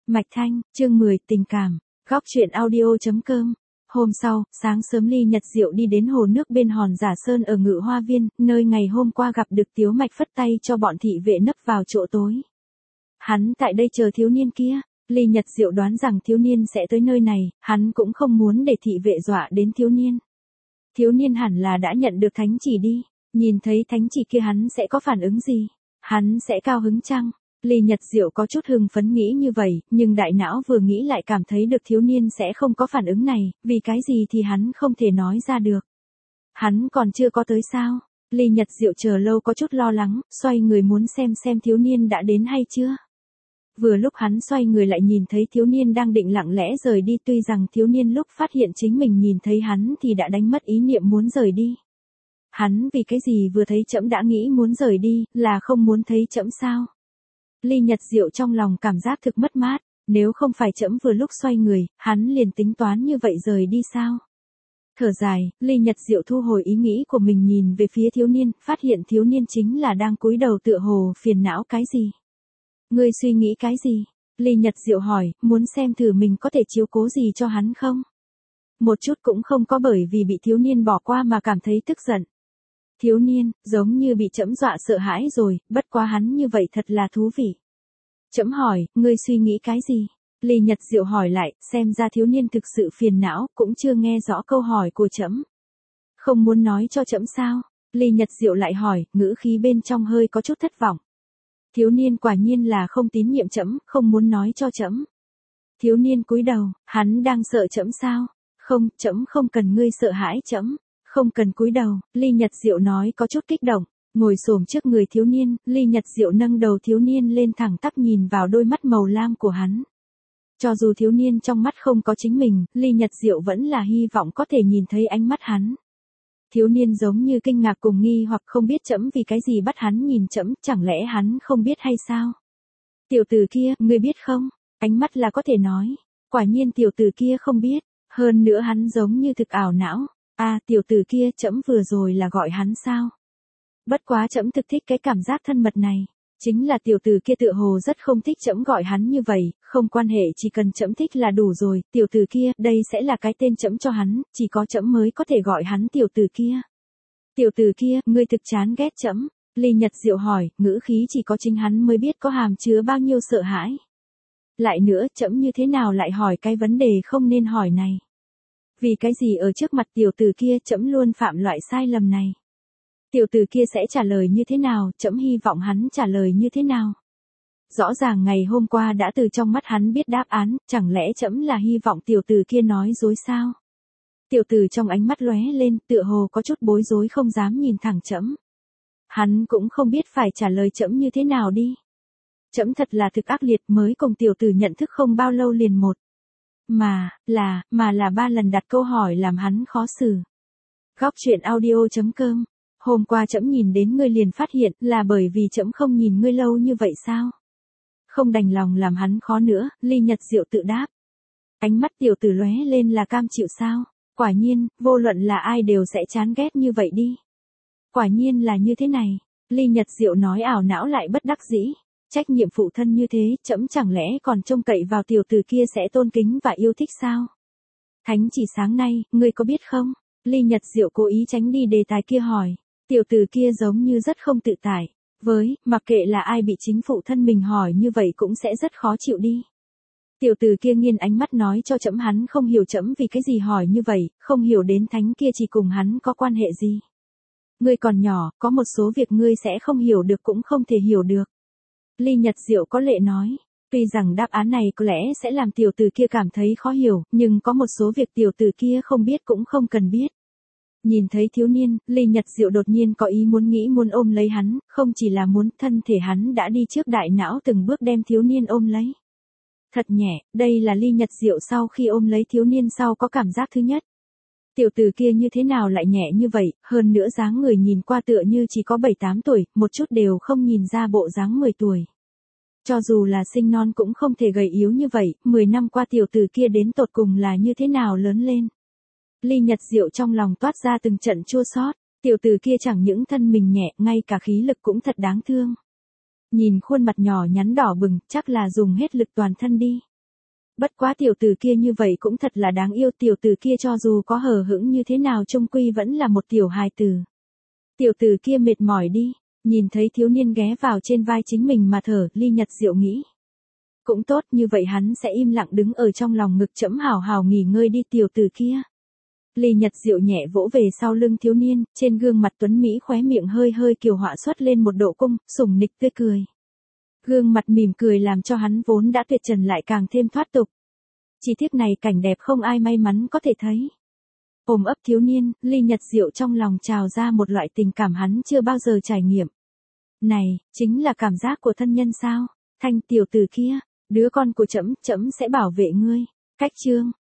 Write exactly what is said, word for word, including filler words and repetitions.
Mạch Thanh, chương mười, tình cảm, góc truyện audio.com. Hôm sau, sáng sớm Ly Nhật Diệu đi đến hồ nước bên hòn Giả Sơn ở Ngự Hoa Viên, nơi ngày hôm qua gặp được Tiếu Mạch phất tay cho bọn thị vệ nấp vào chỗ tối. Hắn tại đây chờ thiếu niên kia. Ly Nhật Diệu đoán rằng thiếu niên sẽ tới nơi này, hắn cũng không muốn để thị vệ dọa đến thiếu niên. Thiếu niên hẳn là đã nhận được thánh chỉ đi, nhìn thấy thánh chỉ kia hắn sẽ có phản ứng gì? Hắn sẽ cao hứng chăng? Ly Nhật Diệu có chút hưng phấn nghĩ như vậy, nhưng đại não vừa nghĩ lại cảm thấy được thiếu niên sẽ không có phản ứng này, vì cái gì thì hắn không thể nói ra được. Hắn còn chưa có tới sao? Ly Nhật Diệu chờ lâu có chút lo lắng, xoay người muốn xem xem thiếu niên đã đến hay chưa. Vừa lúc hắn xoay người lại nhìn thấy thiếu niên đang định lặng lẽ rời đi, tuy rằng thiếu niên lúc phát hiện chính mình nhìn thấy hắn thì đã đánh mất ý niệm muốn rời đi. Hắn vì cái gì vừa thấy trẫm đã nghĩ muốn rời đi, là không muốn thấy trẫm sao? Ly Nhật Diệu trong lòng cảm giác thực mất mát, nếu không phải trẫm vừa lúc xoay người, hắn liền tính toán như vậy rời đi sao? Thở dài, Ly Nhật Diệu thu hồi ý nghĩ của mình nhìn về phía thiếu niên, phát hiện thiếu niên chính là đang cúi đầu tựa hồ phiền não cái gì. Ngươi suy nghĩ cái gì? Ly Nhật Diệu hỏi, muốn xem thử mình có thể chiếu cố gì cho hắn không? Một chút cũng không có, bởi vì bị thiếu niên bỏ qua mà cảm thấy tức giận. Thiếu niên, giống như bị trẫm dọa sợ hãi rồi, bất quá hắn như vậy thật là thú vị. Trẫm hỏi, ngươi suy nghĩ cái gì? Ly Nhật Diệu hỏi lại, xem ra thiếu niên thực sự phiền não, cũng chưa nghe rõ câu hỏi của trẫm. Không muốn nói cho trẫm sao? Ly Nhật Diệu lại hỏi, ngữ khí bên trong hơi có chút thất vọng. Thiếu niên quả nhiên là không tín nhiệm trẫm, không muốn nói cho trẫm. Thiếu niên cúi đầu, hắn đang sợ trẫm sao? Không, trẫm không cần ngươi sợ hãi trẫm. Không cần cúi đầu, Ly Nhật Diệu nói có chút kích động, ngồi xổm trước người thiếu niên, Ly Nhật Diệu nâng đầu thiếu niên lên thẳng tắp nhìn vào đôi mắt màu lam của hắn. Cho dù thiếu niên trong mắt không có chính mình, Ly Nhật Diệu vẫn là hy vọng có thể nhìn thấy ánh mắt hắn. Thiếu niên giống như kinh ngạc cùng nghi hoặc không biết trẫm vì cái gì bắt hắn nhìn trẫm, chẳng lẽ hắn không biết hay sao? Tiểu tử kia, ngươi biết không? Ánh mắt là có thể nói. Quả nhiên tiểu tử kia không biết, hơn nữa hắn giống như thực ảo não. À, tiểu tử kia, trẫm vừa rồi là gọi hắn sao? Bất quá trẫm thực thích cái cảm giác thân mật này. Chính là tiểu tử kia tựa hồ rất không thích trẫm gọi hắn như vậy, không quan hệ, chỉ cần trẫm thích là đủ rồi. Tiểu tử kia, đây sẽ là cái tên trẫm cho hắn, chỉ có trẫm mới có thể gọi hắn tiểu tử kia. Tiểu tử kia, ngươi thực chán ghét trẫm. Ly Nhật Diệu hỏi, ngữ khí chỉ có chính hắn mới biết có hàm chứa bao nhiêu sợ hãi. Lại nữa, trẫm như thế nào lại hỏi cái vấn đề không nên hỏi này? Vì cái gì ở trước mặt tiểu tử kia trẫm luôn phạm loại sai lầm này? Tiểu tử kia sẽ trả lời như thế nào, trẫm hy vọng hắn trả lời như thế nào? Rõ ràng ngày hôm qua đã từ trong mắt hắn biết đáp án, chẳng lẽ trẫm là hy vọng tiểu tử kia nói dối sao? Tiểu tử trong ánh mắt lóe lên, tựa hồ có chút bối rối không dám nhìn thẳng trẫm. Hắn cũng không biết phải trả lời trẫm như thế nào đi. Trẫm thật là thực ác liệt, mới cùng tiểu tử nhận thức không bao lâu liền một. Mà, là, mà là ba lần đặt câu hỏi làm hắn khó xử. Góc truyện audio.com. Hôm qua trẫm nhìn đến ngươi liền phát hiện là bởi vì trẫm không nhìn ngươi lâu như vậy sao? Không đành lòng làm hắn khó nữa, Ly Nhật Diệu tự đáp. Ánh mắt tiểu tử lóe lên là cam chịu sao? Quả nhiên, vô luận là ai đều sẽ chán ghét như vậy đi. Quả nhiên là như thế này. Ly Nhật Diệu nói ảo não lại bất đắc dĩ. Trách nhiệm phụ thân như thế, trẫm chẳng lẽ còn trông cậy vào tiểu tử kia sẽ tôn kính và yêu thích sao? Thánh chỉ sáng nay, ngươi có biết không? Ly Nhật Diệu cố ý tránh đi đề tài kia hỏi. Tiểu tử kia giống như rất không tự tại. Với, mặc kệ là ai bị chính phụ thân mình hỏi như vậy cũng sẽ rất khó chịu đi. Tiểu tử kia nghiêng ánh mắt nói cho trẫm hắn không hiểu trẫm vì cái gì hỏi như vậy, không hiểu đến thánh kia chỉ cùng hắn có quan hệ gì. Ngươi còn nhỏ, có một số việc ngươi sẽ không hiểu được cũng không thể hiểu được. Ly Nhật Diệu có lệ nói, tuy rằng đáp án này có lẽ sẽ làm tiểu tử kia cảm thấy khó hiểu, nhưng có một số việc tiểu tử kia không biết cũng không cần biết. Nhìn thấy thiếu niên, Ly Nhật Diệu đột nhiên có ý muốn nghĩ muốn ôm lấy hắn, không chỉ là muốn, thân thể hắn đã đi trước đại não từng bước đem thiếu niên ôm lấy. Thật nhẹ, đây là Ly Nhật Diệu sau khi ôm lấy thiếu niên sau có cảm giác thứ nhất. Tiểu tử kia như thế nào lại nhẹ như vậy, hơn nữa dáng người nhìn qua tựa như chỉ có bảy tám tuổi, một chút đều không nhìn ra bộ dáng mười tuổi. Cho dù là sinh non cũng không thể gầy yếu như vậy, mười năm qua tiểu tử kia đến tột cùng là như thế nào lớn lên. Ly Nhật Diệu trong lòng toát ra từng trận chua xót, tiểu tử kia chẳng những thân mình nhẹ, ngay cả khí lực cũng thật đáng thương. Nhìn khuôn mặt nhỏ nhắn đỏ bừng, chắc là dùng hết lực toàn thân đi. Bất quá tiểu tử kia như vậy cũng thật là đáng yêu, tiểu tử kia cho dù có hờ hững như thế nào chung quy vẫn là một tiểu hài tử. Tiểu tử kia mệt mỏi đi, nhìn thấy thiếu niên ghé vào trên vai chính mình mà thở, Ly Nhật Diệu nghĩ. Cũng tốt, như vậy hắn sẽ im lặng đứng ở trong lòng ngực trẫm hào hào nghỉ ngơi đi tiểu tử kia. Ly Nhật Diệu nhẹ vỗ về sau lưng thiếu niên, trên gương mặt tuấn Mỹ khóe miệng hơi hơi kiều họa xuất lên một độ cung, sủng nịch tươi cười. Gương mặt mỉm cười làm cho hắn vốn đã tuyệt trần lại càng thêm thoát tục. Chỉ tiếc này cảnh đẹp không ai may mắn có thể thấy. Ôm ấp thiếu niên, Ly Nhật Diệu trong lòng trào ra một loại tình cảm hắn chưa bao giờ trải nghiệm. Này, chính là cảm giác của thân nhân sao? Thanh tiểu tử kia, đứa con của trẫm, trẫm sẽ bảo vệ ngươi. Cách chương